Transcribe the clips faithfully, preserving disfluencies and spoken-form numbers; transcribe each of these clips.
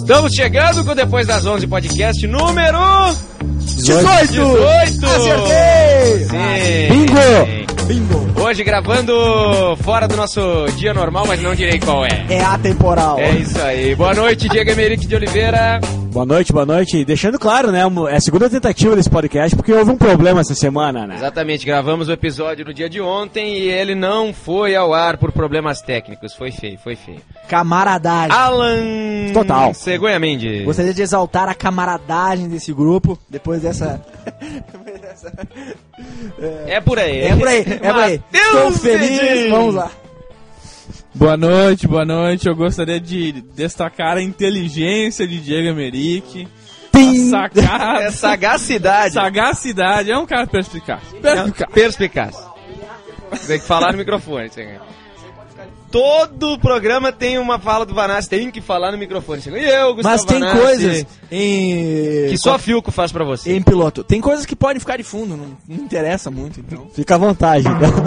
Estamos chegando com Depois das onze podcast número... dezoito! dezoito! Acertei! Sim. Bingo! Bingo! Hoje gravando fora do nosso dia normal, mas não direi qual é. É atemporal. É isso aí. Boa noite, Diego Emerick de Oliveira. Boa noite, boa noite. Deixando claro, né, é a segunda tentativa desse podcast, porque houve um problema essa semana, né? Exatamente, gravamos o episódio no dia de ontem e ele não foi ao ar por problemas técnicos. Foi feio, foi feio. Camaradagem. Alan... Total. Cegonha Mendes. Gostaria de exaltar a camaradagem desse grupo, depois dessa... É por aí. É por aí, é por aí. Estou feliz, vamos lá. Boa noite, boa noite. Eu gostaria de destacar a inteligência de Diego Emerick. A sacada. É sagacidade. Sagacidade. É um cara perspicaz. Perspicaz. É, perspicaz. Tem que falar no microfone. Todo programa tem uma fala do Vanassi, tem que falar no microfone. E eu, Gustavo Mas tem Vanassi, coisas em... que só Filco faz pra você. Em piloto. Tem coisas que podem ficar de fundo, não, não interessa muito, então. Fica à vontade.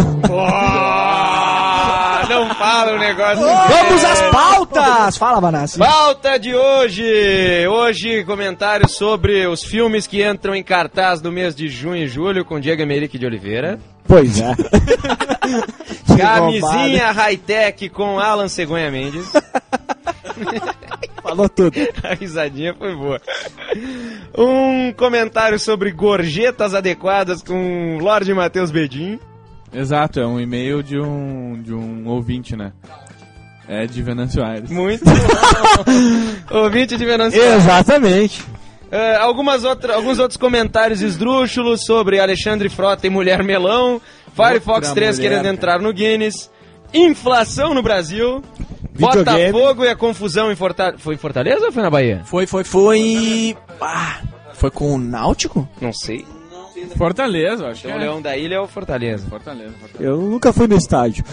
Oh, não fala o negócio. Vamos às pautas! Fala, Vanassi. Pauta de hoje. Hoje, comentários sobre os filmes que entram em cartaz no mês de junho e julho com Diego Emerick de Oliveira. Pois é. Camisinha high-tech com Alan Cegonha Mendes. Falou tudo. A risadinha foi boa. Um comentário sobre gorjetas adequadas com Lorde Matheus Bedin. Exato, é um e-mail de um, de um ouvinte, né? É de Venâncio Aires. Muito bom. Ouvinte de Venâncio Aires. Exatamente. Uh, algumas outra, alguns outros comentários esdrúxulos sobre Alexandre Frota e Mulher Melão, Firefox Outra três mulher, querendo cara. entrar no Guinness, inflação no Brasil, Videogame. Botafogo e a confusão em Fortaleza. Foi em Fortaleza ou foi na Bahia? Foi, foi, foi... Ah, foi com o Náutico? Não sei. Fortaleza, acho que Então o é. Leão da Ilha é o Fortaleza. Fortaleza, Fortaleza. Eu nunca fui no estádio.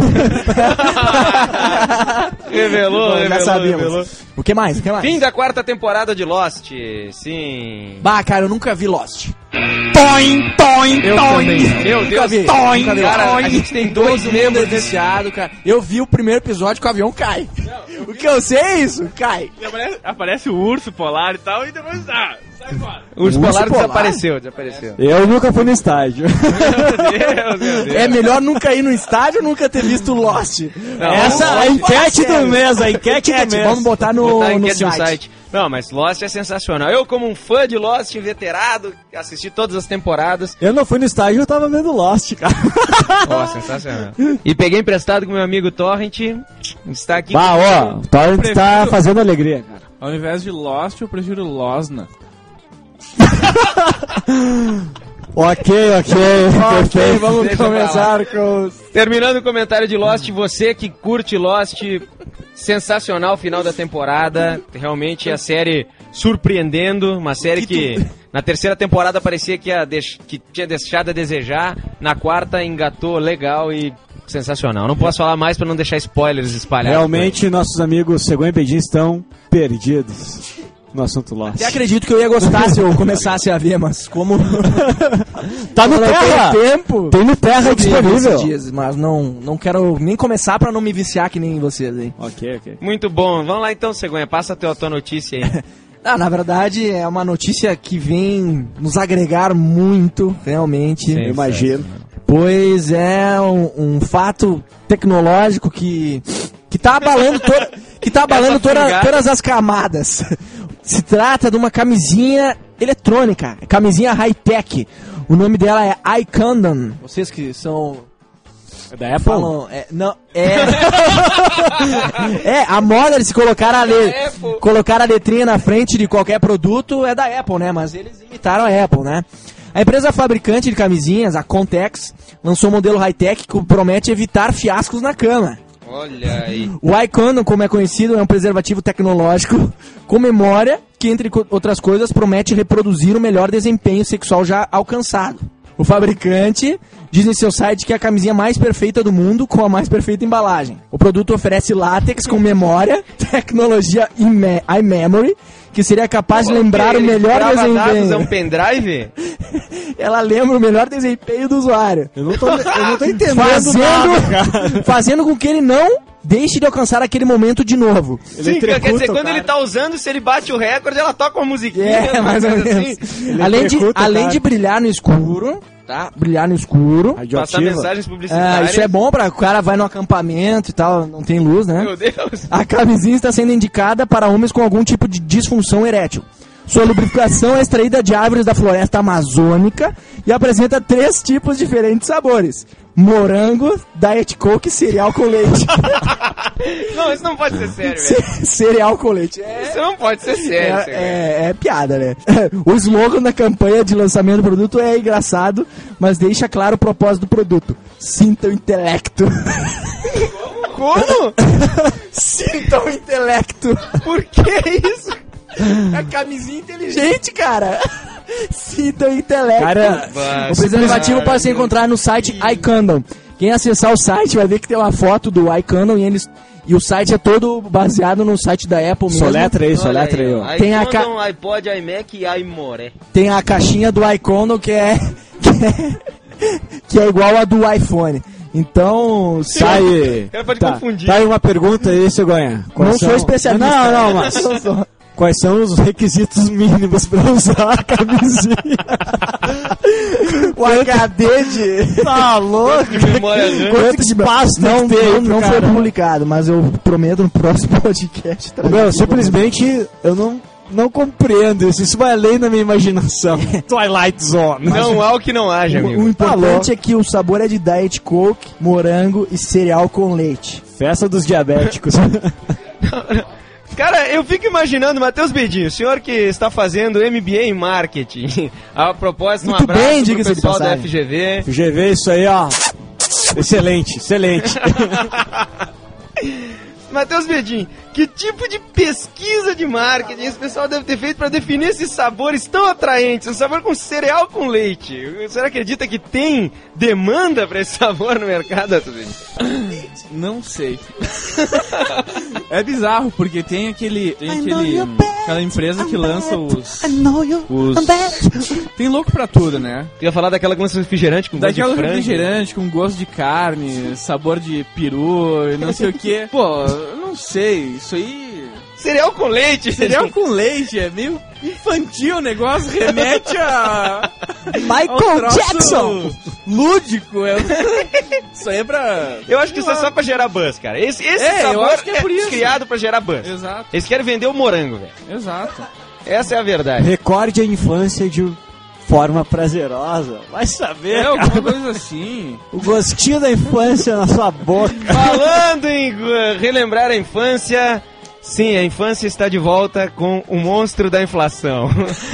Revelou, Já revelou, sabíamos. revelou. O que mais? O que mais? Fim da quarta temporada de Lost, sim. Bah, cara, eu nunca vi Lost. Toim, toim, Eu toim. também. Meu Nunca Deus, vi. toim, Nunca vi. cara, Toim. a gente tem dois Todo membros mundo é viciado, cara. Eu vi o primeiro episódio que o avião cai. O que eu sei é isso, cai. E aparece, aparece o urso polar e tal, e depois, ah, sai fora. O urso Urso polar polar? desapareceu, desapareceu. Eu nunca fui no estádio. Meu Deus, meu Deus. É melhor nunca ir no estádio ou nunca ter visto Lost. Não, Essa é a vamos enquete falar do mês, a enquete do Enquete, mês. vamos botar no, Botar a no enquete no site. site. Não, mas Lost é sensacional. Eu, como um fã de Lost, veterado, assisti todas as temporadas. Eu não fui no estádio, eu tava vendo Lost, cara. Ó, sensacional. E peguei emprestado com meu amigo Torrent. Está aqui. Bah, ó, o Torrent Eu tá prefiro- fazendo alegria, cara. Ao invés de Lost, eu prefiro Losna. Ok, ok, Ok, perfeito. vamos Deixa pra começar com os... Terminando o comentário de Lost, você que curte Lost, sensacional final da temporada. Realmente a série surpreendendo, uma série que na terceira temporada parecia que, ia deix... que tinha deixado a desejar, na quarta engatou legal e sensacional. Não posso falar mais pra não deixar spoilers espalhados. Realmente, nossos amigos Cegonha e Bedin estão perdidos no assunto Lost. Até acredito que eu ia gostar se eu começasse a ver, mas como... Tá no Não Terra! tem tempo... Tem no Terra eu vi disponível. esses dias, mas não, não quero nem começar pra não me viciar que nem vocês aí. Ok, ok. Muito bom. Vamos lá então, Cegonha. Passa a tua, tua notícia aí. Ah, na verdade, é uma notícia que vem nos agregar muito, realmente. Sim, Eu imagino. Pois é um, um fato tecnológico que, que tá abalando, to, que tá abalando Essa toda, fungada. todas as camadas. Se trata de uma camisinha eletrônica, camisinha high-tech. O nome dela é iCondom. Vocês que são... É da Apple? Falam, é, não, é... é, a moda de se colocar a, le, Apple. colocar a letrinha na frente de qualquer produto é da Apple, né? Mas eles imitaram a Apple, né? A empresa fabricante de camisinhas, a Contex, lançou um modelo high-tech que promete evitar fiascos na cama. Olha aí. O iCondom, como é conhecido, é um preservativo tecnológico com memória que, entre co- outras coisas, promete reproduzir o melhor desempenho sexual já alcançado. O fabricante diz em seu site que é a camisinha mais perfeita do mundo com a mais perfeita embalagem. O produto oferece látex com memória, tecnologia ime- iMemory, que seria capaz de lembrar o Ele melhor grava dados, é desempenho. um pendrive? Ela lembra o melhor desempenho do usuário. Eu não tô, eu não tô entendendo Fazendo, nada, cara. fazendo com que ele não deixe de alcançar aquele momento de novo. Sim, quer dizer, quando ele tá usando, se ele bate o recorde, ela toca uma musiquinha. É, mais ou menos. Assim. Além, de, além de brilhar no escuro, tá? Brilhar no escuro. Passar mensagens publicitárias. É, isso é bom pra o cara vai no acampamento e tal, não tem luz, né? Meu Deus. A camisinha está sendo indicada para homens com algum tipo de disfunção erétil. Sua lubrificação é extraída de árvores da floresta amazônica e apresenta três tipos diferentes de sabores. Morango, Diet Coke e cereal com leite. Não, isso não pode ser sério, velho. Cereal com leite. É, isso não pode ser sério. É, é, é piada, né? O slogan da campanha de lançamento do produto é engraçado, mas deixa claro o propósito do produto. Sinta o intelecto. Como? Sinta o intelecto. Por que isso? É camisinha inteligente, cara. Sinta o intelecto. Cara, o preservativo pode ser encontrado no site iCondom. Quem acessar o site vai ver que tem uma foto do iCondom e eles... E o site é todo baseado no site da Apple mesmo. Soletra aí, soletra aí. aí tem a ca... iPod, iMac e iMore. Tem a caixinha do iCondom que é... que é... que é igual a do iPhone. Então, sai... Ela pode tá, confundir. Tá aí uma pergunta aí, seu Goiânia. Não são... sou especialista. Não, não, mas... não sou. Quais são os requisitos mínimos pra usar a camisinha? O H D de... Tá louco? Quanto espaço não, não, não foi publicado, mas eu prometo no próximo podcast. Meu, simplesmente eu não, não compreendo isso. Isso vai além da minha imaginação. Twilight Zone. Não há o que não haja, amigo. O, o importante tá é que o sabor é de Diet Coke, morango e cereal com leite. Festa dos diabéticos. Cara, eu fico imaginando, Matheus Bedinho, o senhor que está fazendo M B A em marketing. A propósito, um Muito abraço bem, pro diga-se de pessoal da passagem. F G V. F G V, isso aí, ó. Excelente, excelente. Matheus Bedin, que tipo de pesquisa de marketing esse pessoal deve ter feito para definir esses sabores tão atraentes? Um sabor com cereal com leite. Você acredita que tem demanda para esse sabor no mercado, Matheus Bedin? Não sei. É bizarro, porque tem aquele... Tem aquele aquela empresa que lança os... os tem louco pra tudo, né? Tu ia falar daquela que lança refrigerante com gosto Daquela de frango. refrigerante com gosto de carne, sabor de peru e não sei o que. Pô, eu não sei, isso aí... Cereal com leite. Cereal com leite, é meio infantil o negócio, remete a... Michael Jackson! Lúdico, é... Isso aí é pra... Eu acho que isso é só pra gerar buzz, cara. Esse, esse É, eu sabor acho que é por isso. criado pra gerar buzz. Exato. Eles querem vender o morango, velho. Exato. Essa é a verdade. Recorde a infância de forma prazerosa. Vai saber, É, cara. alguma coisa assim. O gostinho da infância na sua boca. Falando em uh, relembrar a infância... Sim, a infância está de volta com o monstro da inflação.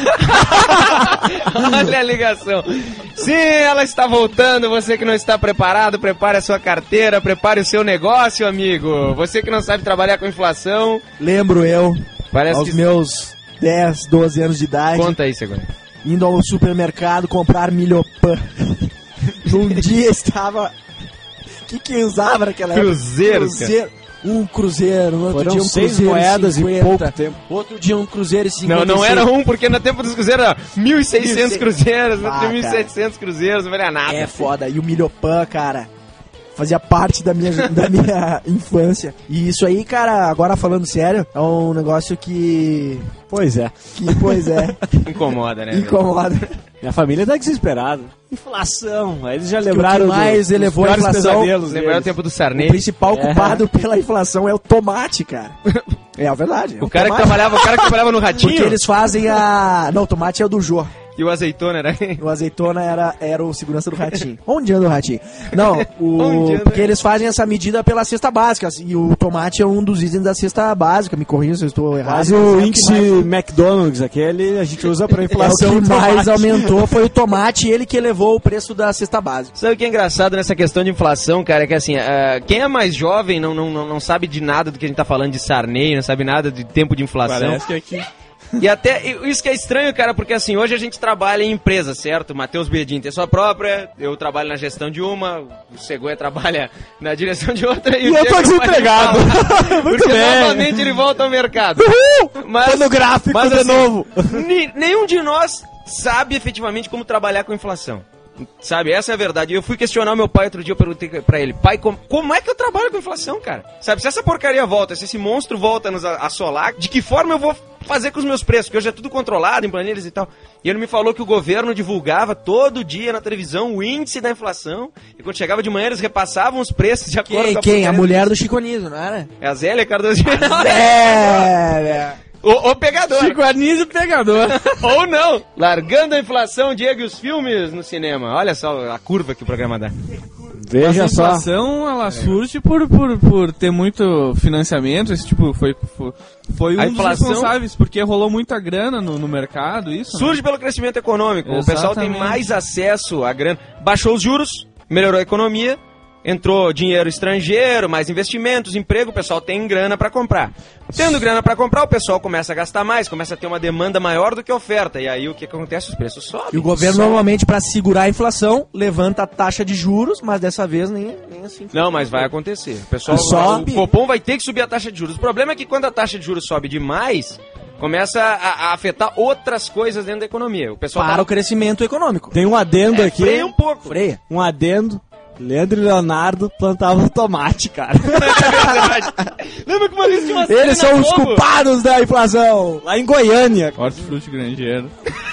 Olha a ligação. Sim, ela está voltando. Você que não está preparado, prepare a sua carteira, prepare o seu negócio, amigo. Você que não sabe trabalhar com inflação... Lembro eu, Parece aos que... meus dez, doze anos de idade, Conta aí, segundo. indo ao supermercado comprar milhopan. Num dia estava... O que que usava naquela época? Cruzeiros, Cruzeiro. Um cruzeiro, no outro Foram dia um seis cruzeiro moedas e em cinquenta. pouco tempo. Outro dia um cruzeiro e cinquenta. Não, não era um, porque no tempo dos cruzeiros era mil e seiscentos cruzeiros, Ah, mil e setecentos cruzeiros, não valia nada. É foda. E o milhopan, cara, fazia parte da minha, da minha infância. E isso aí, cara, agora falando sério, é um negócio que... Pois é. Que, pois é, Incomoda, né? incomoda. Minha família tá desesperada. Inflação. Aí eles já que lembraram o que mais do, elevou dos a piores inflação- pesadelos Lembrar o deles. tempo do O Sarney. principal É. culpado pela inflação é o tomate, cara. É a verdade. é O cara, que tomate. trabalhava, o cara que trabalhava no Ratinho Porque eles fazem a... Não, o tomate é o do Jô. e o azeitona era... O azeitona era, era o segurança do Ratinho. Onde anda o Ratinho? Não, o, Onde anda? porque eles fazem essa medida pela cesta básica. E o tomate é um dos itens da cesta básica. Me corrija se eu estou errado. Mas mas o é que índice mais- McDonald's, aquele, a gente usa pra É, o inflação. que mais tomate. aumentou foi o tomate, ele que elevou o preço da cesta básica. Sabe o que é engraçado nessa questão de inflação, cara? É que assim, ah, quem é mais jovem não, não, não, não sabe de nada do que a gente tá falando de Sarney, não sabe nada de tempo de inflação. Parece que aqui... E até e isso que é estranho, cara, porque assim, hoje a gente trabalha em empresa, certo? Matheus Bedin tem sua própria, eu trabalho na gestão de uma, o Segoia trabalha na direção de outra e, E o eu Diego tô desempregado. vai- Muito Porque bem. novamente ele volta ao mercado. Mas, Tô no gráfico mas, de assim, novo. ni- nenhum de nós sabe efetivamente como trabalhar com inflação. Sabe, essa é a verdade. Eu fui questionar o meu pai outro dia, eu perguntei pra ele, pai, como, como é que eu trabalho com inflação, cara? Sabe, se essa porcaria volta, se esse monstro volta a nos assolar, de que forma eu vou fazer com os meus preços? Porque hoje é tudo controlado em planilhas e tal. E ele me falou que o governo divulgava todo dia na televisão o índice da inflação, e quando chegava de manhã eles repassavam os preços de acordo Quem? com a Quem? A porcaria. mulher do Chico Anísio, não era? É a Zélia Cardoso. É. O, o pegador. Chico Anísio pegador. Ou não. Largando a inflação, Diego, e os filmes no cinema. Olha só a curva que o programa dá. Veja a só. inflação, ela surge por, por, por ter muito financiamento, esse tipo, foi, foi, foi um A dos inflação- responsáveis, porque rolou muita grana no, no mercado, isso, né? Surge pelo crescimento econômico. O pessoal tem Exatamente. mais acesso à grana. Baixou os juros, melhorou a economia, entrou dinheiro estrangeiro, mais investimentos, emprego, o pessoal tem grana pra comprar. Tendo grana pra comprar, o pessoal começa a gastar mais, começa a ter uma demanda maior do que a oferta. E aí o que acontece? Os preços sobem. E o governo Sobem. normalmente, pra segurar a inflação, levanta a taxa de juros, mas dessa vez nem, nem assim. Não, mas vai acontecer. O pessoal, Sobe. o Copom vai ter que subir a taxa de juros. O problema é que quando a taxa de juros sobe demais, começa a, a afetar outras coisas dentro da economia. O pessoal Para tá- o crescimento econômico. Tem um adendo é, aqui. freia um pouco. Freia. Um adendo. Leandro e Leonardo plantavam tomate, cara. Lembra que uma vez tinha uma cena Eles são os Globo? culpados da inflação. Lá em Goiânia. Hortifruti grangeiro.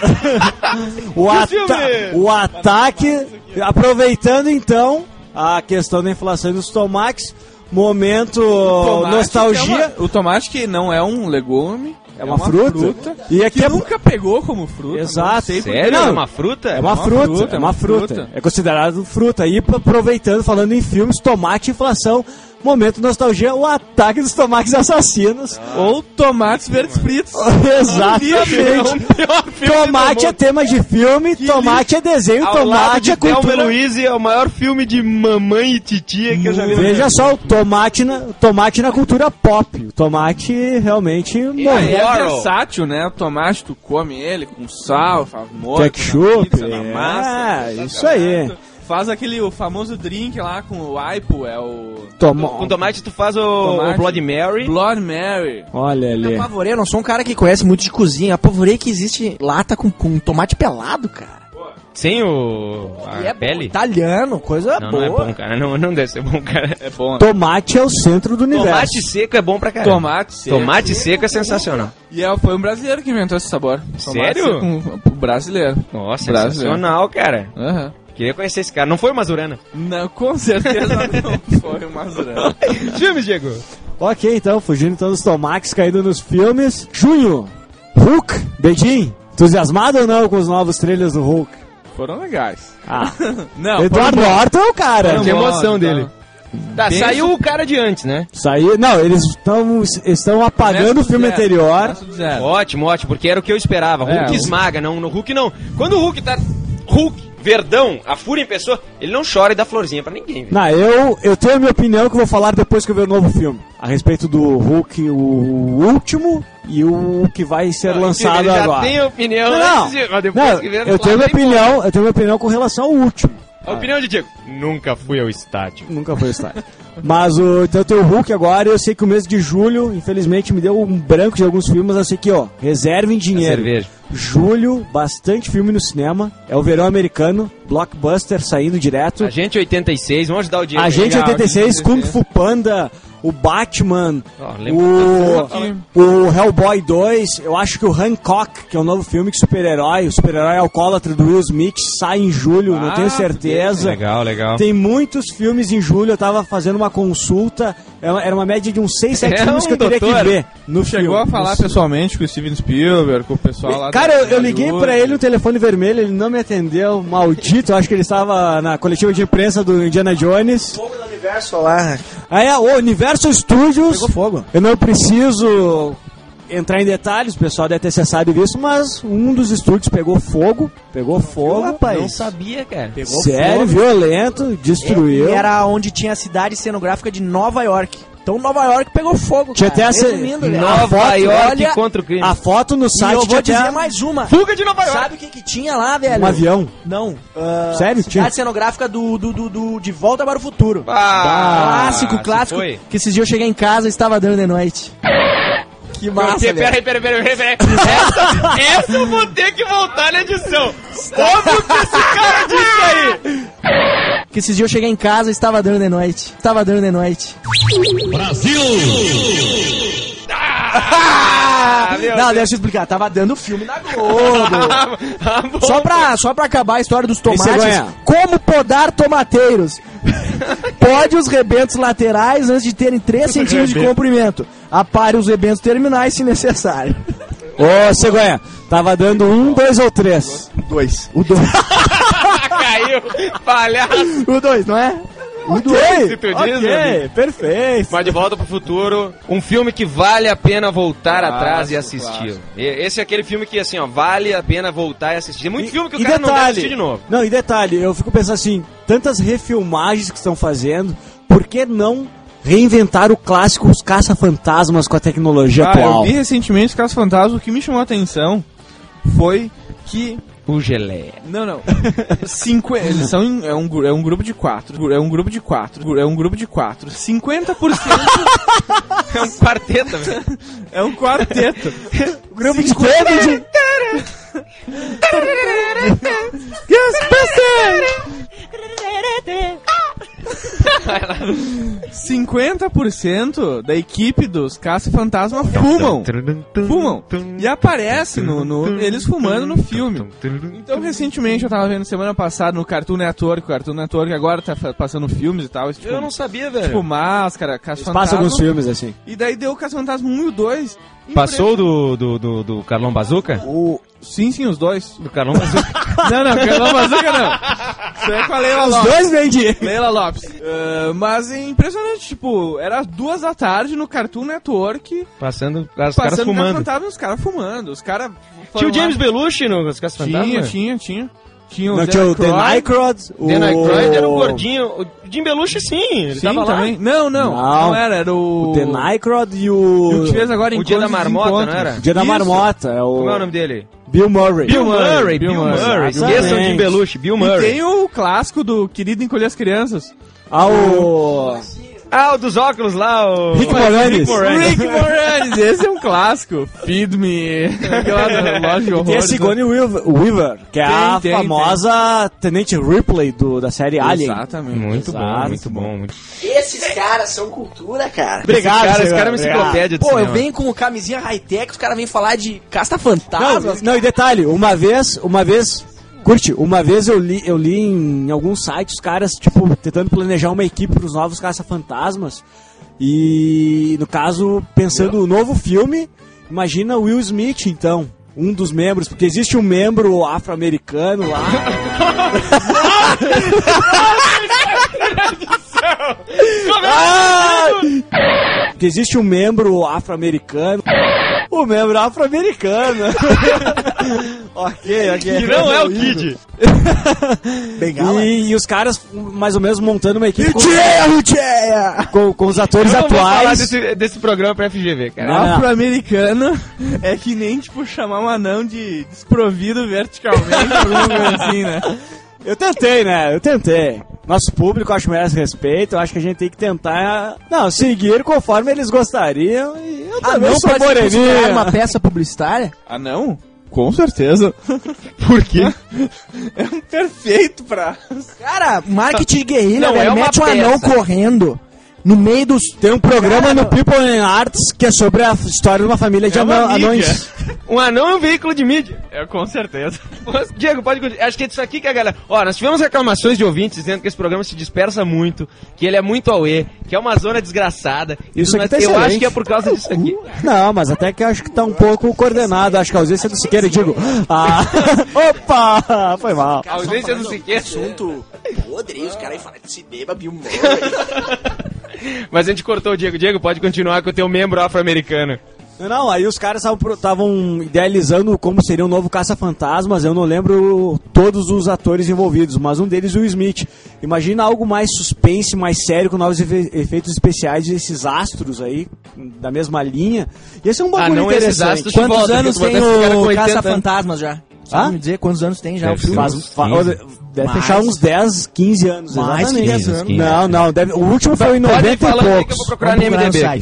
O, E o ata filme? o ataque, aproveitando então a questão da inflação dos tomates, momento Tomate nostalgia. que é uma- o tomate que não é um legume, É uma fruta. E aqui que é nunca pegou como fruta. Exato. não sei por quê. Sério? Não. É uma fruta? É uma, uma fruta, fruta, é uma fruta. fruta. É considerado fruta. E aproveitando, falando em filmes, tomate e inflação, momento nostalgia, o ataque dos tomates assassinos. Ou tomates verdes fritos. Exatamente. pior filme Tomate do é mundo. tema de filme, tomate é desenho, Ao lado tomate de é Thelma e cultura. Luiz é o maior filme de mamãe e titia que eu já vi. na minha Veja vida. só, o tomate na, tomate na cultura pop. O tomate realmente E morreu. aí é Moral. versátil, né? O tomate, tu come ele com sal, faz molho, Ketchup, na pizza, na massa. é, isso aí. Faz aquele o famoso drink lá com o aipo, é o Toma- Com tomate tu faz o, Tomate. o Blood Mary. Blood Mary. Olha ali. Apavorei, eu não sou um cara que conhece muito de cozinha. Apavorei que existe lata com, com tomate pelado, cara. Sem o... a E é pele? italiano, coisa Não, boa. não é bom, cara. Não, não deve ser bom, cara. É bom. Tomate é o centro do universo. Tomate seco é bom pra caramba. Tomate seco. Tomate seco é sensacional. E é, foi um brasileiro que inventou esse sabor. Tomate Sério? seco, um, um brasileiro. Nossa, Brasileiro. sensacional, cara. Aham. Queria conhecer esse cara. Não foi o Mazurana. Não, com certeza não foi o Mazurano. Filmes, Diego. Ok, então, fugindo então dos tomates caindo nos filmes. Junho, Hulk, Beijinho. Entusiasmado ou não com os novos trailers do Hulk? Foram legais. Ah, Não, Eduardo foram bons. Norton, cara. Foram Tinha bons, emoção então. dele. Tá, Penso- saiu o cara de antes, né? Saiu, não, eles estão estão apagando Começa o filme do zero, anterior. começa do zero. Ótimo, ótimo, porque era o que eu esperava. É, Hulk o- esmaga, não, no Hulk não. Quando o Hulk tá... Hulk, verdão, a fúria em pessoa, ele não chora e dá florzinha pra ninguém, velho. Não, eu, eu tenho a minha opinião que eu vou falar depois que eu ver o novo filme. A respeito do Hulk, o último e o que vai ser lançado Ele já agora. tem opinião Não, antes de... Mas depois não, que ver, eu tenho minha tem opinião, eu tenho minha opinião com relação ao último. A opinião de Diego. Nunca fui ao estádio. Nunca foi estádio. Mas o, então eu tenho o Hulk agora e eu sei que o mês de julho, infelizmente, me deu um branco de alguns filmes, mas eu sei que, ó, reservem dinheiro. cerveja. Julho, bastante filme no cinema. É o verão americano, blockbuster saindo direto. Agente oitenta e seis, vamos ajudar o Diego. Agente legal, oitenta e seis, Agente Kung oitenta e seis. Fu Panda, o Batman, Ó, lembra- o, o Hellboy dois, eu acho que o Hancock, que é um novo filme de super-herói, o super-herói alcoólatra do Will Smith, sai em julho, não Ah, tenho certeza. Legal, legal. Tem muitos filmes em julho, eu tava fazendo uma consulta, era uma- era uma média de uns seis, sete É filmes um que eu teria doutor. que ver no Chegou filme. a falar pessoalmente com o Steven Spielberg, com o pessoal lá Cara, da- eu, eu da liguei Hollywood. pra ele no telefone vermelho, ele não me atendeu, maldito, eu acho que ele estava na coletiva de imprensa do Indiana Jones. Fogo do universo lá. Aí, é, o Universo Studios, Pegou fogo. eu não preciso entrar em detalhes, o pessoal deve ter acessado e visto, mas um dos estúdios pegou fogo, pegou fogo, rapaz. Não sabia, cara. Pegou Sério, fogo. violento, destruiu. E era onde tinha a cidade cenográfica de Nova York. Então Nova York pegou fogo, Tinha cara. até essa- Resumindo, né? Nova A foto, York olha, contra o crime. A foto no E site eu vou tinha dizer até mais uma. Fuga de Nova York. Sabe o que, que tinha lá, velho? um avião. Não. ah, Sério? Cidade Tinha? cenográfica do, do, do, do De Volta para o Futuro. Ah, clássico, se clássico. foi. Que esses dias eu cheguei em casa e estava dando de noite. Que massa, Porque, velho. peraí, peraí, peraí, peraí, peraí. Essa, essa eu vou ter que voltar na edição. Óbvio que esse cara disse aí. Que esses dias eu cheguei em casa e estava dando de noite. Estava dando de noite. Ah, meu Não, Deus. deixa eu explicar. Tava dando filme na Globo. Ah, bom. Só pra, só pra acabar a história dos tomates, cegonha? como podar tomateiros? Pode os rebentos laterais antes de terem três centímetros de comprimento. Apare os rebentos terminais se necessário. Ô, Cegonha, tava dando um, dois ou três? Dois. O dois. Caiu, palhaço. O dois, não é? O Ok, dois. Se tu diz, ok, amigo. perfeito. Mas De Volta pro Futuro, um filme que vale a pena voltar Clássico, atrás e assistir. clássico. E- Esse é aquele filme que, assim, ó, vale a pena voltar e assistir. Tem muito E- filme que o e cara não deve detalhe, assistir de novo. Não, e detalhe, eu fico pensando assim, tantas refilmagens que estão fazendo, por que não reinventar o clássico Os Caça-Fantasmas com a tecnologia Ah, atual? eu vi recentemente os Casos Fantasmas, o que me chamou a atenção foi que... O Geleia. Não, não. Cinqu... Eles são em- é, um, gru- é um grupo de quatro. É um grupo de quatro. É um grupo de quatro. cinquenta por cento É um quarteto, velho. é um quarteto. Grupo de quê? cinquenta por cento da equipe dos Caça-Fantasma fumam. Fumam. E aparece no, no- eles fumando no filme. Então, recentemente, eu tava vendo semana passada no Cartoon Network, o Cartoon Network agora tá fa- passando filmes e tal. Esse tipo, Eu não sabia, velho. tipo Máscara, Passa Caça-Fantasma. alguns filmes assim. E daí deu o Caça-Fantasma um e o dois. E Passou do, do, do, do Carlão Bazuca? O... Sim, sim, os dois. Do Carlão Bazuca. Não, não, Carlão Bazuca não. Isso é com a Leila Os Lopes. dois vendi. Leila Lopes. Ah, mas é impressionante, tipo, era duas da tarde no Cartoon Network, Passando os caras passando fumando. Caça-Fantasma, os caras fumando. Os caras... Tinha o James Belushi nos Caça Tinha, Fantasma? tinha, tinha. Tinha o Não Dan tinha o Dan Aykroyd. Aykroyd, o... Dan Aykroyd era o gordinho. O Jim Belushi, sim. Ele Sim, tava lá. também. Não, não, não, Não. era, era o... O Dan Aykroyd e E o... o que fez agora O Dia da Encontros e Marmota, Desencontros. não era? Dia da Isso. Marmota, é o... Como é o nome dele? Bill Murray. Bill Murray, Bill Bill Murray. Murray. Esqueçam de Belushi, Bill E Murray. tem o clássico do Querido Encolher as Crianças. Ah, o... Ah, o dos óculos lá, o... Rick Moranis. Rick Moranis. Rick Moranis, esse é um clássico. Feed Me, aquela da loja de Tem a horrores. Sigourney Weaver, Weaver, que é Tem, a tem, famosa Tenente Ripley do, da série Alien. Exatamente. Muito bom, Exato. muito bom. Muito... Esses caras são cultura, cara. Obrigado, esse cara, esse senhor. cara é uma Obrigado. enciclopédia de Pô, eu cinema. venho com camisinha high-tech, os caras vêm falar de Não, caça-fantasmas. não, e detalhe, uma vez, uma vez, curte, uma vez eu li, eu li em alguns sites os caras, tipo, tentando planejar uma equipe pros novos caça-fantasmas. E, no caso, pensando no novo filme, imagina Will Smith, então, um dos membros, porque existe um membro afro-americano lá. Ah! Porque existe um membro afro-americano. O membro afro-americano. ok, ok. Que não é o Kid. Bengala. E, e os caras, mais ou menos, montando uma equipe com, Luteia, Luteia! com, com os atores Eu não vou falar atuais. desse, desse programa pra F G V, cara. Não. Afro-americano é que nem, tipo, chamar um anão de desprovido verticalmente, alguma coisa assim, né? Eu tentei, né? Eu tentei. Nosso público, acho, merece respeito. Eu acho que a gente tem que tentar, não, seguir conforme eles gostariam. E eu Ah, também não sou pode se considerar moreninha. uma peça publicitária? Anão? Com certeza. Por quê? É um perfeito pra... Cara, marketing de guerrilha, Não, velho. é uma Mete um anão peça. correndo no meio dos... Tem um programa no People and Arts que é sobre a história de uma família de É uma anão- anões. mídia. Um anão é um veículo de mídia. É, com certeza. Mas, Diego, pode continuar. Acho que é disso aqui que a galera... Ó, nós tivemos reclamações de ouvintes dizendo que esse programa se dispersa muito, que ele é muito auê, que é uma zona desgraçada. Isso aqui tá Eu excelente. acho que é por causa disso aqui. Não, mas até que eu acho que tá um pouco coordenado. Acho que a ausência do Siqueira, digo. Ah, opa! Foi mal. A ausência do Siqueira. Assunto podre, os caras falam de cinema, Bill Murray. Mas a gente cortou o Diego. Diego, pode continuar com o teu membro afro-americano. Não, aí os caras estavam idealizando como seria um novo Caça-Fantasmas. Eu não lembro todos os atores envolvidos, mas um deles, o Will Smith. Imagina algo mais suspense, mais sério, com novos efe- efeitos especiais desses astros aí, da mesma linha. E esse é um Ah, bagulho não esses interessante. astros de Quantos volta, anos porque tu tem botasse esse cara com o oitenta Caça-Fantasmas já? Sabe Hã? me dizer quantos anos tem já Deve o filme? Faz, fa- quinze. deve Mais. fechar uns dez, quinze anos. Mais exatamente. quinze anos. Não, não. Deve, o último foi em Pode noventa e falar aí que eu poucos. vou procurar no Vamos procurar I M D B. no site.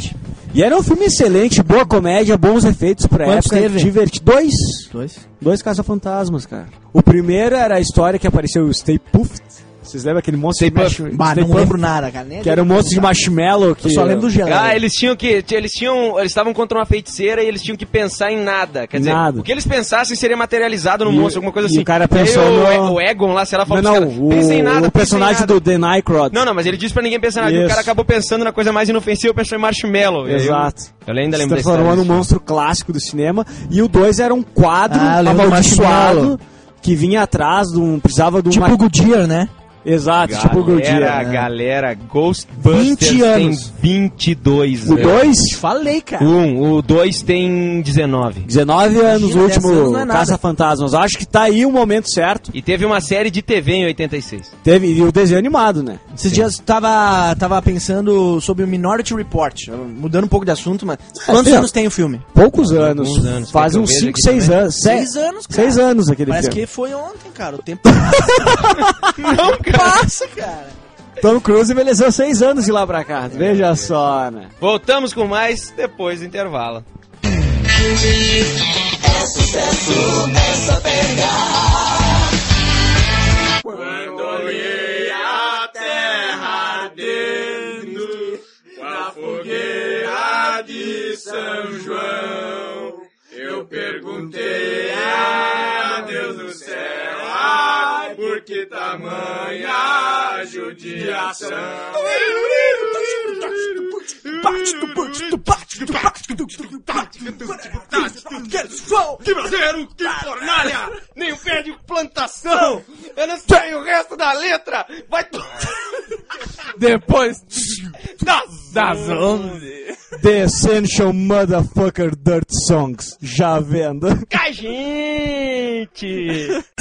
E era um filme excelente, boa comédia, bons efeitos pra Quantos época. teve? Divertido. Dois. Dois. Dois caça-fantasmas, cara. O primeiro era a história que apareceu o Stay Puft. Vocês lembram aquele monstro de marshmallow? Bah, não lembro nada, cara. Nem Que era um monstro de marshmallow. Que Eu só lembro do gelado. Ah, eles tinham que. Eles tinham. Eles estavam contra uma feiticeira e eles tinham que pensar em nada. Quer dizer, Nada. o que eles pensassem seria materializado no E- monstro, alguma coisa e assim. o cara E aí pensou o, no- o Egon lá, sei lá, falou Não, pros não, caras, pensa em nada, o pensa em personagem nada. do Dan Aykroyd. Não, não, mas ele disse pra ninguém pensar nada. E o Isso. cara acabou pensando na coisa mais inofensiva, pensou em marshmallow. E aí Exato. Eu, eu ainda Se lembro dessa transformou num história. monstro clássico do cinema. E o dois era um quadro Ah, eu lembro do amaldiçoado marshmallow. que vinha atrás de um. Precisava de um. Tipo o Goodyear, né? Exato, tipo o Galera, Goodyear. né? galera, Ghostbusters vinte anos. tem vinte e dois O anos. dois, Falei, cara. Um, o dois tem dezenove. dezenove anos, o Imagina, dez anos último não é nada. Caça-Fantasmas. Acho que tá aí o momento certo. E teve uma série de T V em oitenta e seis. Teve e o desenho animado, né? Esses dias tava, tava pensando sobre o Minority Report, mudando um pouco de assunto, mas quantos é. anos tem o filme? Poucos anos. alguns anos. Faz Quer que eu uns veja cinco, aqui seis também? anos. Se- Seis anos, cara. Seis anos aquele Parece filme. que foi ontem, cara. O tempo Não, cara. passa, cara. Tom Cruise envelheceu seis anos de lá pra cá. Veja só, né? Voltamos com mais depois do intervalo. Quando olhei a terra ardendo, a fogueira de São João, eu perguntei a Deus do céu, ai, por que tamanha judiação? Que brasileiro, que fornalha, nem o pé de plantação, eu não sei o resto da letra, vai... Depois Das, das onze. The Essential Motherfucker Dirt Songs. Já vendo. Ai, gente!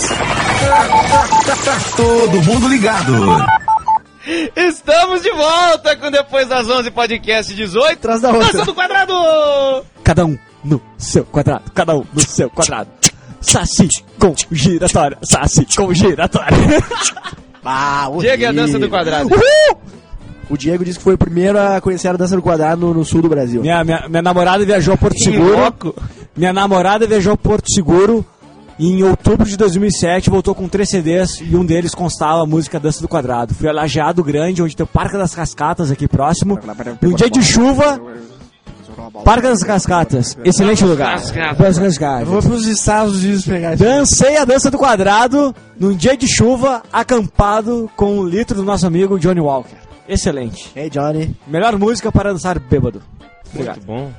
Todo mundo ligado. Estamos de volta com Depois das onze Podcast dezoito. Atrás da outra. Dança do Quadrado! Cada um no seu quadrado. Cada um no seu quadrado. Saci com giratória. Saci com giratória. Ah, Diego e a Dança do Quadrado. O Diego disse que foi o primeiro a conhecer a Dança do Quadrado no, no sul do Brasil. Minha, minha, minha namorada viajou a Porto Seguro. Minha namorada viajou a Porto Seguro em outubro de dois mil e sete, voltou com três C Ds e um deles constava a música Dança do Quadrado. Fui a Lajeado Grande, onde tem o Parque das Cascatas aqui próximo. E um dia de chuva, Parque das Cascatas, excelente lugar. Cascatas. Parque das Cascatas. Eu vou pros Estados Unidos pegar isso. Dancei a Dança do Quadrado num dia de chuva, acampado com um litro do nosso amigo Johnny Walker. Excelente. Hey, Johnny. Melhor música para dançar bêbado. Obrigado. Muito bom.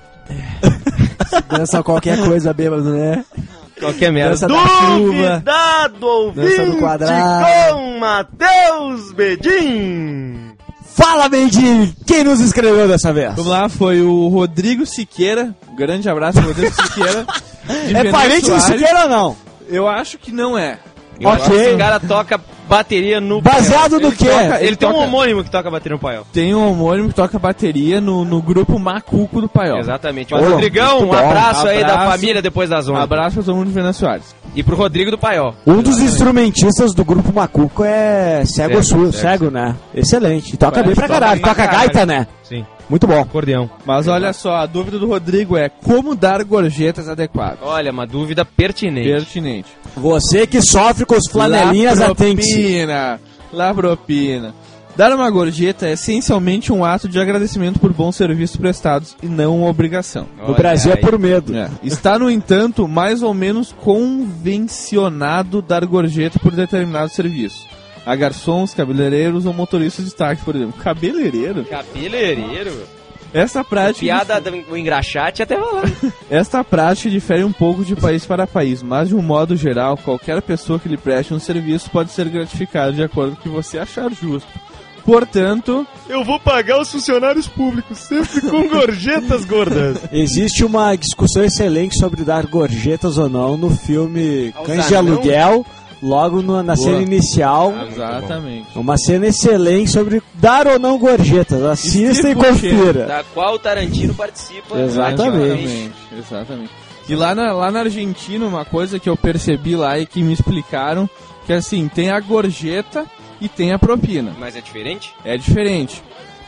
Dança qualquer coisa bêbado, né? Qualquer merda. Dança da chuva. Duvidado ouvinte Dança do Quadrado. com Matheus Bedin. Fala, Mendy! Quem nos escreveu dessa vez? Vamos lá, foi o Rodrigo Siqueira. Um grande abraço, Rodrigo Siqueira. de É Venâncio parente do Soares. Siqueira ou não? Eu acho que não é. Eu acho que Ok. Esse cara toca bateria no Baseado paiol. no Ele quê? toca- Ele, Ele tem um toca- homônimo que toca bateria no paiol. Tem um homônimo que toca bateria no, no grupo Macuco do Paiol. Exatamente. Ô, Mas, Rodrigão, muito um bom. abraço aí da Abraço. família depois das Um ondas. abraço pra todo mundo de Venâncio Soares. E pro Rodrigo do Paiol. Um dos instrumentistas do grupo Macuco é cego, Cego, cego, cego. cego, né? Excelente. E toca Parece bem pra que toca caralho. bem pra Toca caralho. gaita, né? Sim. Muito bom. Acordeão. Mas olha só, a dúvida do Rodrigo é como dar gorjetas adequadas. Olha, uma dúvida pertinente. Pertinente. Você que sofre com os flanelinhas, Lá atente-se. propina, lá propina. Dar uma gorjeta é essencialmente um ato de agradecimento por bons serviços prestados e não uma obrigação. No Olha Brasil é aí. por medo. É. Está, no entanto, mais ou menos convencionado dar gorjeta por determinado serviço. A garçons, cabeleireiros ou motoristas de táxi, por exemplo. Cabeleireiro? Cabeleireiro. Essa prática, Piada do engraxate até vai lá. esta prática difere um pouco de país para país, mas de um modo geral, qualquer pessoa que lhe preste um serviço pode ser gratificada de acordo com o que você achar justo. Portanto, Eu vou pagar os funcionários públicos, sempre com gorjetas gordas. Existe uma discussão excelente sobre dar gorjetas ou não no filme Aos Cães de anão? Aluguel, logo no- na Boa. cena inicial. Ah, muito exatamente. Uma cena excelente sobre dar ou não gorjetas. Assista Steve e Buscemi, confira. Da qual o Tarantino participa. Exatamente. Exatamente, exatamente. E lá na, lá na Argentina, uma coisa que eu percebi lá e que me explicaram, que assim, tem a gorjeta e tem a propina. Mas é diferente? É diferente.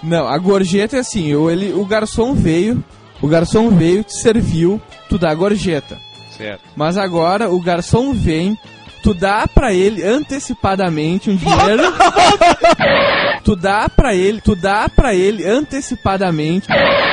Não, a gorjeta é assim, o, ele, o garçom veio, o garçom veio, te serviu, tu dá a gorjeta. Certo. Mas agora o garçom vem, tu dá pra ele antecipadamente um dinheiro. Tu dá pra ele, tu dá pra ele antecipadamente.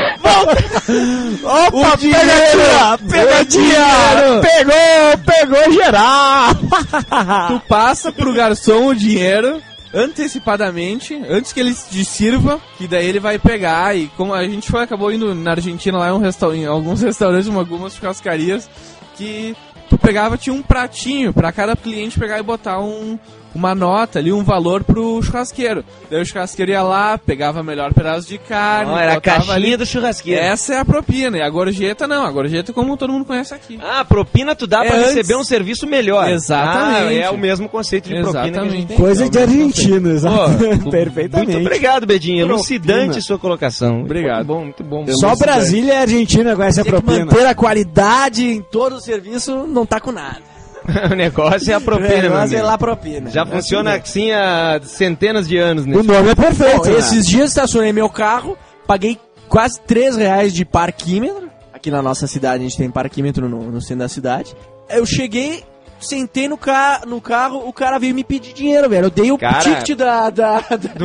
Opa, O dinheiro! pegadinha! Pegou, pegou geral! Tu passa pro garçom o dinheiro antecipadamente, antes que ele te sirva, que daí ele vai pegar. E como a gente foi, acabou indo na Argentina lá em, um resta- em alguns restaurantes, em algumas churrascarias, que tu pegava, tinha um pratinho pra cada cliente pegar e botar um, uma nota ali, um valor pro churrasqueiro. Daí o churrasqueiro ia lá, pegava o melhor pedaço de carne. Não, era a botava caixinha ali. do churrasqueiro. Essa é a propina, e a gorjeta não, a gorjeta como todo mundo conhece aqui. Ah, a propina tu dá É pra antes. receber um serviço melhor. Exatamente. Ah, é o mesmo conceito de propina que a gente Exatamente. tem. Coisa de Então, argentino, exato. Pô, Perfeitamente. Muito obrigado, Bedinho. Propina. Elucidante sua colocação. Obrigado. Muito bom, muito bom. Só Brasília e Argentina conhece a Tem que propina. manter a qualidade em todo o serviço, não tá com nada. O negócio é a propina, O meu negócio é amigo. lá a propina. Já funciona assim há centenas de anos, né? O nome é perfeito. Bom, né? esses dias estacionei meu carro, paguei quase três reais de parquímetro. Aqui na nossa cidade a gente tem parquímetro no, no centro da cidade. Eu cheguei, sentei no, ca no carro, o cara veio me pedir dinheiro, velho. Eu dei o Cara, ticket da... da, da... do-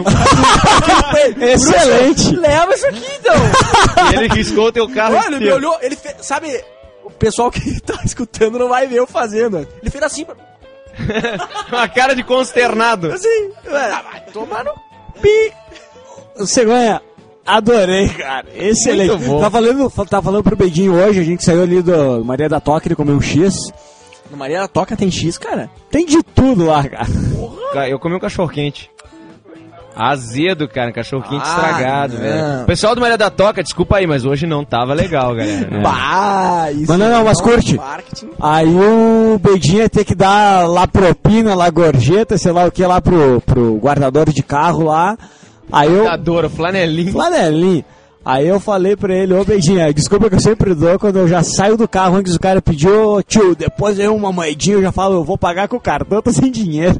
Excelente. Leva isso aqui, então. E ele riscou o teu carro Olha, ele me inteiro. olhou, ele fez... Sabe, o pessoal que tá escutando não vai ver eu fazendo. Ele fez assim, pra- Uma cara de consternado. assim. Ah, vai tomar no pi. Cegonha, adorei, cara. Excelente. Muito bom. Tá falando, tá falando pro Bedinho hoje, a gente saiu ali do Maria da Toca, ele comeu um X. No Maria da Toca tem X, cara? Tem de tudo lá, cara. Ca- Eu comi um cachorro quente. Azedo, cara, cachorro quente Ah, estragado, não. velho. O pessoal do Maria da Toca, desculpa aí, mas hoje não tava legal, galera. né? Bah, isso Mas não, não, mas é um curte. marketing. Aí o Bedinho ia ter que dar lá propina, lá gorjeta, sei lá o que, lá pro, pro guardador de carro lá. Aí eu... Adoro, flanelinho. Flanelinho. Aí eu falei pra ele, ô Beijinho, desculpa que eu sempre dou quando eu já saio do carro antes do cara pedir, ô tio, depois aí uma moedinha, eu já falo, eu vou pagar com o cartão, eu tô sem dinheiro.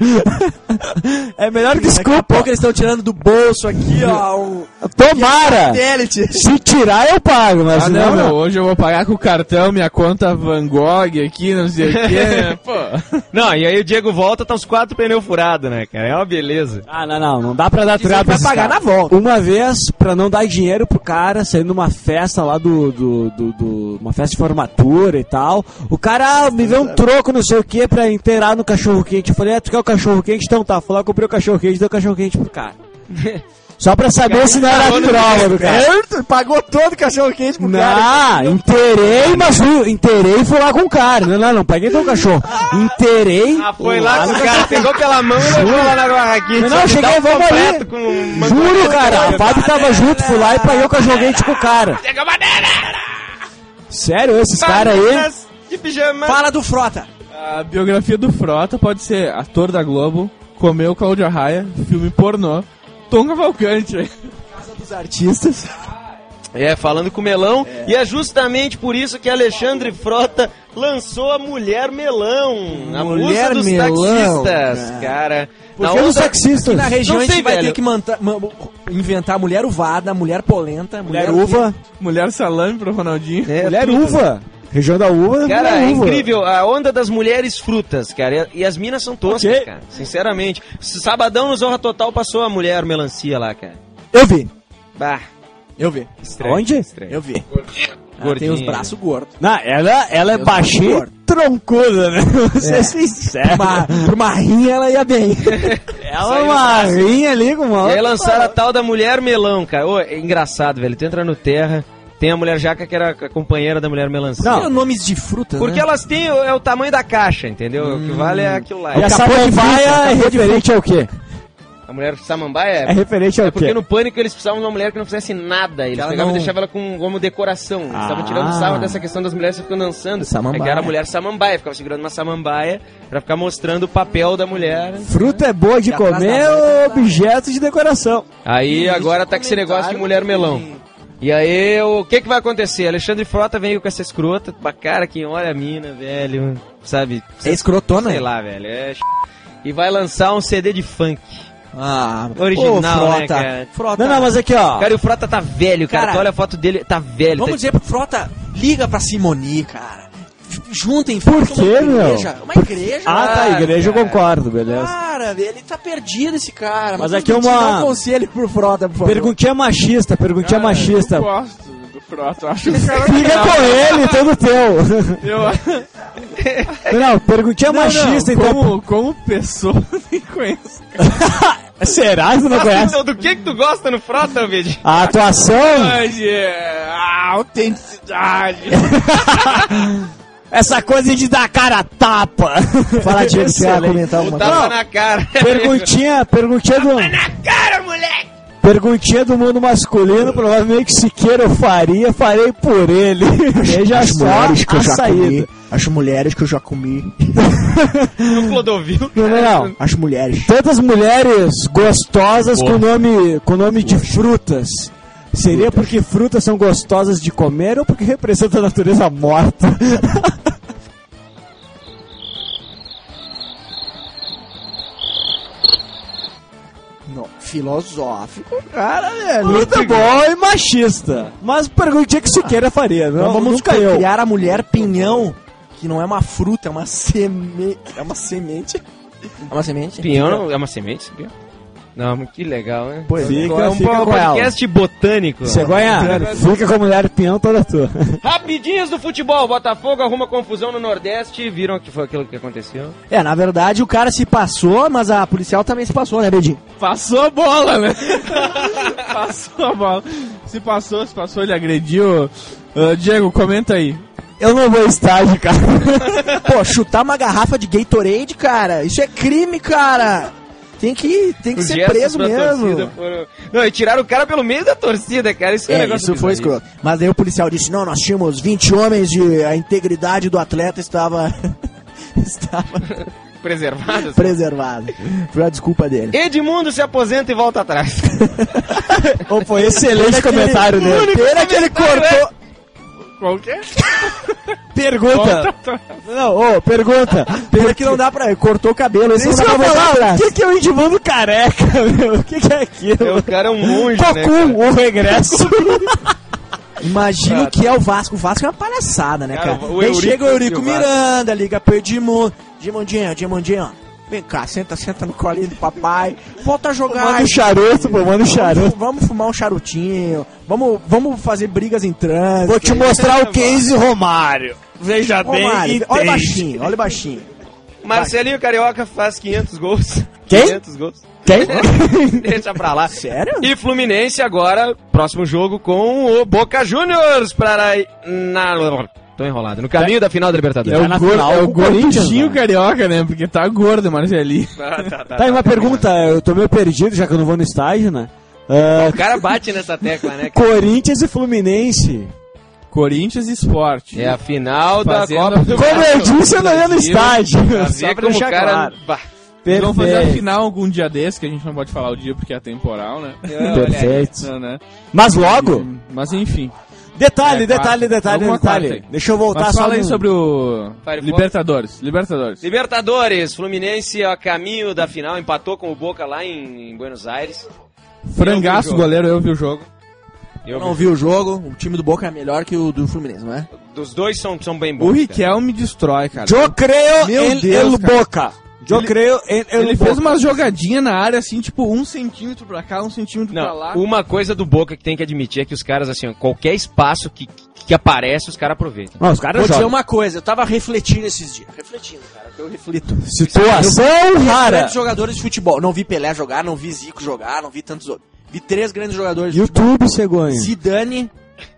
É melhor que Daqui a desculpa. pouco eles estão tirando do bolso aqui, ó, um Tomara! satélite. Se tirar eu pago, mas Ah, se não, não, meu, não. hoje eu vou pagar com o cartão, minha conta Van Gogh aqui, não sei o que, pô. Não, e aí o Diego volta, tá os quatro pneus furados, né, cara? É uma beleza. Ah, não, não, não dá pra dar Isso tirada aí vai pagar na volta. Uma vez, pra não dar dinheiro pro cara, saindo numa festa lá do, do, do, do- uma festa de formatura e tal, o cara ah, me vê um troco, não sei o que, pra inteirar no cachorro quente. Eu falei, é, tu quer o cachorro quente? Então tá, fui lá, comprei o cachorro quente, dei o cachorro quente pro cara. Só pra saber se não era Pagou no troca do cara. Certo? Pagou todo o cachorro quente pro cara. Não, inteirei, mas fui, inteirei e fui lá com o cara. Não, não, não, peguei teu cachorro. Inteirei. Ah, foi lá com o cara, pegou pela mão e levou lá na barraquinha. Não, Só não, que cheguei, dá um vamos ali. completo com uma Juro, coisa cara, toda. a Fábio tava junto, fui lá e paguei o cachorro quente com o cara. Sério, esses caras aí. Bananas de pijama. Fala do Frota. A biografia do Frota pode ser ator da Globo, comeu Cláudia Raia, filme pornô, Tom Cavalcante. Casa dos Artistas. É, falando com o melão. E é justamente por isso que Alexandre Frota lançou a Mulher Melão. A Mulher musa dos Melão, taxistas, cara. cara. Por que os taxistas? Aqui na região Não a gente sei, vai velho. ter que manta- ma- inventar mulher uvada, mulher polenta, Mulher uva. Mulher salame pro Ronaldinho. É, Mulher tudo. uva. Região da uva. Cara, mulher é uva. incrível, a onda das mulheres frutas, cara, e e as minas são toscas, Ok. cara, sinceramente. Sabadão no Zorra Total passou a mulher melancia lá, cara. Eu vi. Bah, Eu vi. estranho. Onde? Estranho. Eu vi. Ela Gordinha. tem os braços gordos. Não, ela, ela é Deus baixinha, gordo. troncuda, né? Vou ser É. sincero. Pra uma, pra uma rinha ela ia bem. Ela é uma rinha ali com uma... E aí lançaram a tal da Mulher Melão, cara. Ô, é engraçado, velho, tu entra no Terra, tem a Mulher Jaca que era a companheira da Mulher Melancia. Não. Nomes de frutas, Porque né? elas têm, o- é o tamanho da caixa, entendeu? O que vale é aquilo lá. E a Capô de samambaia fruta, é capô de referente ao quê? A mulher samambaia É referente ao É porque quê? no Pânico eles precisavam de uma mulher que não fizesse nada. Eles ela pegavam não- e deixavam ela com, como decoração. Eles estavam Ah. tirando sarro dessa questão das mulheres ficando dançando. Samambaia. É que era a mulher samambaia. Ficava segurando uma samambaia pra ficar mostrando o papel da mulher. Fruta é boa de E atrás comer da boca ou tá- objeto de decoração? Aí agora tá com esse negócio de mulher melão. E aí, o que que vai acontecer? Alexandre Frota veio com essa escrota, uma cara que olha a mina, velho, sabe? É escrotona? Sei lá, velho. É... E vai lançar um C D de funk. Ah, Original, pô, Frota. né, cara? Frota. Não, não, mas aqui, ó. Cara, e o Frota tá velho, cara. Cara, Tu olha a foto dele, tá velho. Vamos tá... dizer pro Frota, liga pra Simoni, cara. Juntem, Por faz uma quê, meu? igreja. Uma igreja. Ah, tá, cara. igreja eu concordo, beleza. Cara, ele tá perdido esse cara. Mas vamos aqui é te uma- dar um conselho pro Frota, por favor. Perguntinha machista, perguntinha Cara, machista. Eu gosto do Frota, eu acho que o cara Fica com ele, todo teu. Eu, Não, perguntinha não, machista, não, então. como, como pessoa, nem conheço. Será que tu não Nossa, conhece? então, do que que tu gosta no Frota, Vede? A atuação? Mas, é, a autenticidade. Essa coisa de dar cara a tapa. Fala, Diego, você ia Excelente. comentar O alguma tapa coisa? na cara. Perguntinha, perguntinha do. na cara, moleque! Perguntinha do mundo masculino, provavelmente Siqueira eu faria, farei por ele. Veja As só mulheres que eu a já saída. comi. As mulheres que eu já comi. No Clodovil. Não, não, não. As mulheres. Tantas mulheres gostosas com nome, com nome de frutas. Seria porque frutas são gostosas de comer ou porque representam a natureza morta? Não, filosófico, cara, velho. Muito bom e machista. Mas perguntinha que Siqueira faria. Não, Então vamos nunca eu. criar a mulher pinhão, que não é uma fruta, é uma semente. É uma semente. É uma semente? Pinhão não, é uma semente, pinhão? Não, que legal, né? Pois Fica, é um fica com ela. podcast botânico. Cegonha, fica com a mulher peão toda tua. Rapidinhas do futebol. Botafogo arruma confusão no Nordeste. Viram que foi aquilo que aconteceu? É, na verdade o cara se passou, mas a policial também se passou, né, Bedinho? Passou a bola, né? Passou a bola. Se passou, se passou, ele agrediu. Ah, Diego, comenta aí. Eu não vou estágio, cara. Pô, chutar uma garrafa de Gatorade, cara, isso é crime, cara. Tem que, tem que Os ser gestos preso pra mesmo. torcida foram- Não, e tiraram o cara pelo meio da torcida, cara. Isso foi um É, negócio isso foi bizarro. escroto. Mas aí o policial disse, não, nós tínhamos vinte homens e a integridade do atleta estava, estava Preservado. assim. preservada. Foi a desculpa dele. Edmundo se aposenta e volta atrás. Ô, foi excelente comentário dele. Pena que ele cortou... Qual que é? Pergunta. Não, ô, pergunta. Pena que não dá pra... Ele cortou o cabelo, esse não Isso dá que pra eu voltar falar, o atrás. que, que é o Edmundo careca, meu? O que, que é aquilo? O cara é um monge, né? Cocum, o regresso. Imagina Ah, o que é o Vasco. O Vasco é uma palhaçada, né, Cara, cara? o Aí Eurico chega o Eurico e o Vasco. Miranda, liga pro Edmundo. Edmundinho, Edmundinho, vem cá, senta, senta no colinho do papai. Volta a jogar. Manda um charuto, pô, manda um charuto. Vamos, vamos fumar um charutinho. Vamos, vamos fazer brigas em trânsito. Vou te mostrar o case Romário. Veja Ô, bem, Mário, entende. olha o baixinho, olha o baixinho. Marcelinho Carioca faz quinhentos gols. Quem? quinhentos gols. Quem? Deixa pra lá. Sério? E Fluminense agora, próximo jogo com o Boca Juniors para... Na... Tô enrolado. No caminho da final da Libertadores. É Tá o, na gordo, final é o com o Corinthians, gordinho né? carioca, né? Porque tá gordo, Marcelinho. Ah, tá, tá, Tá, e uma pergunta, eu tô meio perdido, já que eu não vou no estágio, né? Ah, O cara bate nessa tecla, né? Corinthians e Fluminense. Corinthians e Sport. É a final da Fazendo Copa do Como eu disse, eu não ia no estádio. Pra Só ver pra como o deixar cara... claro. Bah, Eles vão fazer a Perfeito. final algum dia desse, que a gente não pode falar o dia porque é temporal, né? olha aí. Perfeito. Não, né? Mas logo, Mas enfim. detalhe, É, detalhe, quarta. detalhe, Alguma detalhe. quarta aí. Deixa eu voltar Mas só fala aí no- sobre o Firefox. Libertadores. Libertadores. Libertadores, Fluminense a caminho da final, empatou com o Boca lá em, em Buenos Aires. Frangaço, Eu vi o jogo. goleiro, eu vi o jogo. Eu não vi o jogo, o time do Boca é melhor que o do Fluminense, não é? Dos dois são, são bem bons. O cara. Riquelme me destrói, cara. Eu creio Meu em Deus, El cara. Boca. Eu Ele- creio em El Ele Boca. fez uma jogadinha na área, assim, tipo, um centímetro pra cá, um centímetro pra Não, lá. uma coisa do Boca que tem que admitir é que os caras, assim, ó, qualquer espaço que, que aparece, os caras aproveitam. Não, os caras Vou dizer jogam. uma coisa, eu tava refletindo esses dias. Refletindo, cara, que eu reflito. Situação rara. Grandes jogadores de futebol. Não vi Pelé jogar, não vi Zico jogar, não vi tantos outros. Vi três grandes jogadores de futebol. YouTube, Cegonha. Zidane,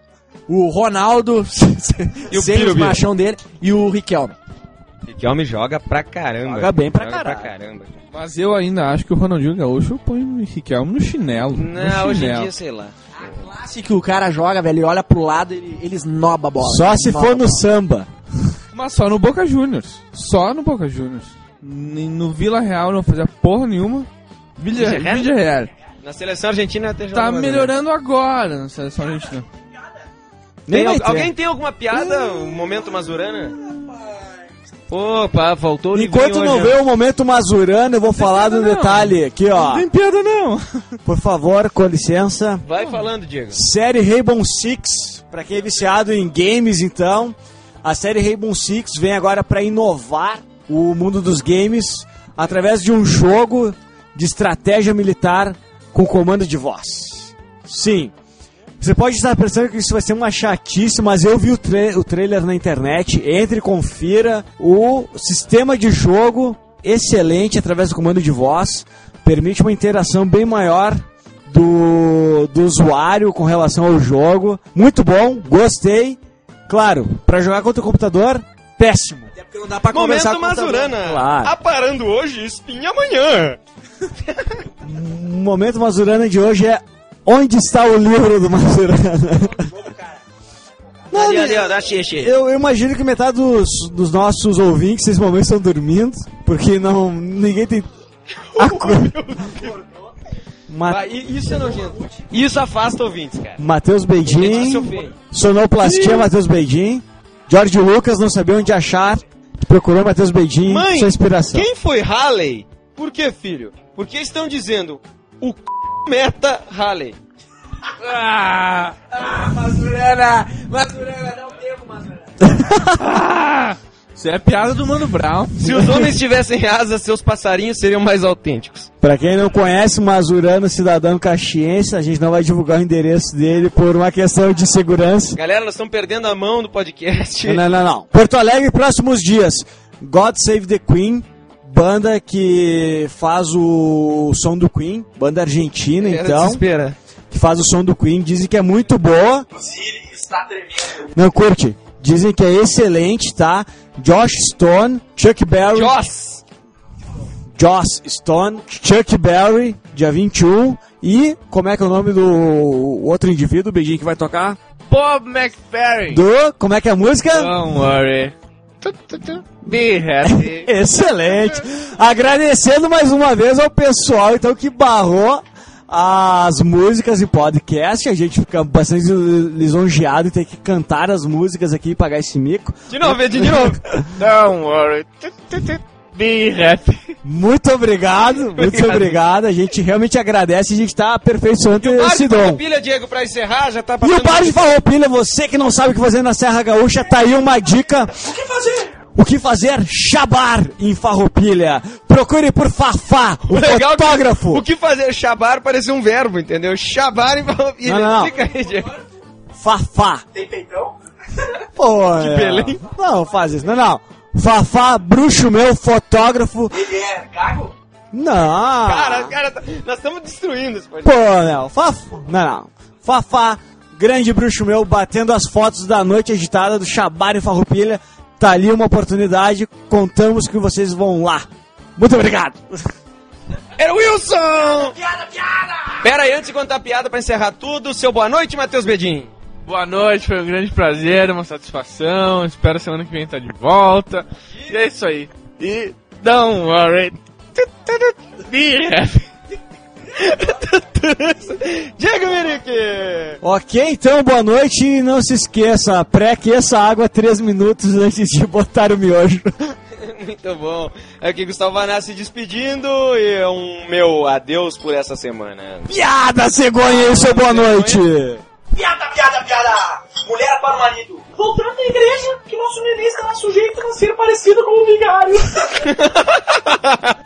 o Ronaldo, E o sem Biro, os Biro. machão dele, e o Riquelme. Riquelme joga pra caramba. Joga bem pra Joga caralho. pra caramba. Mas eu ainda acho que o Ronaldinho Gaúcho põe o Riquelme no chinelo. Não, no hoje em chinelo. dia, sei lá. Classe que o cara joga, velho, ele olha pro lado, ele, ele esnoba a bola. Só Ele se esnoba for a no bola. samba. Mas só no Boca Juniors. Só no Boca Juniors. N- No Vila Real não fazia porra nenhuma. Vila, Vila Real? Vila Real. Na seleção argentina até joga Tá mais ou menos. melhorando agora na seleção argentina. Tem Nem al- vai ter. alguém tem alguma piada? O momento Mazurana? Opa, faltou o Enquanto não hoje, vê o momento Mazurano, eu vou falar do não. detalhe aqui, ó. Não tem piada, não. Por favor, com licença. Vai falando, Diego. Série Rainbow Six, pra quem é viciado em games, então, a série Rainbow Six vem agora pra inovar o mundo dos games através de um jogo de estratégia militar com comando de voz. Sim. Você pode estar pensando que isso vai ser uma chatice, mas eu vi o, tra- o trailer na internet. Entre e confira. O sistema de jogo, excelente através do comando de voz, permite uma interação bem maior do, do usuário com relação ao jogo. Muito bom, gostei. Claro, pra jogar contra o computador, péssimo. Até porque não dá pra conversar Momento com o computador. Mazurana. Claro. Aparando hoje, espinha amanhã. O momento Mazurana de hoje é onde está o livro do Mazurana? Não, Ali, ali, ó, dá xixi. eu, eu imagino que metade dos, dos nossos ouvintes nesse momento estão dormindo, porque não, ninguém tem... A co- Ma- Vai, i- isso é nojento. Isso afasta ouvintes, cara. Matheus Isso é Beidin, feio. Sonoplastia Matheus Beidin, George Lucas não sabia onde achar, procurou Matheus Beidin, Mãe, sua inspiração. quem foi Halley? Por que, filho? Porque estão dizendo o c... meta Halley. Ah, Mazurana! Mazurana, dá um tempo, Mazurana. isso é piada do Mano Brown. Se os homens tivessem asas, seus passarinhos seriam mais autênticos. Pra quem não conhece, Mazurano, cidadão caxiense, a gente não vai divulgar o endereço dele por uma questão de segurança. Galera, nós estamos perdendo a mão do podcast. Não, não, não. Porto Alegre, próximos dias. God Save the Queen, banda que faz o som do Queen, banda argentina, Era então, desespera. que faz o som do Queen, dizem que é muito boa. Siri está tremendo. Não curte? Dizem que é excelente, tá? Josh Stone, Chuck Berry, Joss! Joss Stone, Chuck Berry, dia vinte e um, e como é que é o nome do outro indivíduo, Beijinho, que vai tocar? Bob McFerrin. Do, como é que é a música? Don't worry. Tu, tu, tu. Be happy. Excelente. Agradecendo mais uma vez ao pessoal então que barrou as músicas e podcast. A gente fica bastante lisonjeado em ter que cantar as músicas aqui e pagar esse mico. De novo, Ed, de novo. Don't worry. Tu, tu, tu. Be happy. Muito obrigado, muito obrigado. A gente realmente agradece, a gente tá aperfeiçoando esse dom. Pilha, Diego, pra encerrar, já tá E passando... o Bar de Farroupilha, você que não sabe o que fazer na Serra Gaúcha, tá aí uma dica. O que fazer? O que fazer? Chabar em Farroupilha. Procure por Fafá, o Legal que- fotógrafo. O que fazer? Chabar parece um verbo, entendeu? Chabar e... Não, não, não. Fica aí, Diego. Fafá. Tem peitão? Pô, é. Belém. Não, faz isso. Não, não. Fafá, bruxo meu, fotógrafo. Ele é gago? Não. Cara, cara, tá- nós estamos destruindo esse podcast. Pô, não. Fafá. Não, não. Fafá, grande bruxo meu, batendo as fotos da noite agitada do Chabar em Farroupilha. Tá ali uma oportunidade. Contamos que vocês vão lá. Muito obrigado. Era o Wilson! Piada, piada! Pera aí, antes de contar a piada pra encerrar tudo, seu boa noite, Matheus Bedin. Boa noite, foi um grande prazer, uma satisfação. Espero semana que vem estar de volta. E é isso aí. E don't worry. Tu, tu, tu. Be happy. Diego Mirique! Ok, então, boa noite. E não se esqueça, pré-aqueça a água três minutos antes de botar o miojo. Muito bom. Aqui Gustavo Vanassi se despedindo e um meu adeus por essa semana. Piada, cegonha, e seu boa noite. Piada, piada, piada! Mulher para o marido. Voltando da igreja, que nosso neném está sujeito a ser parecido com o vigário.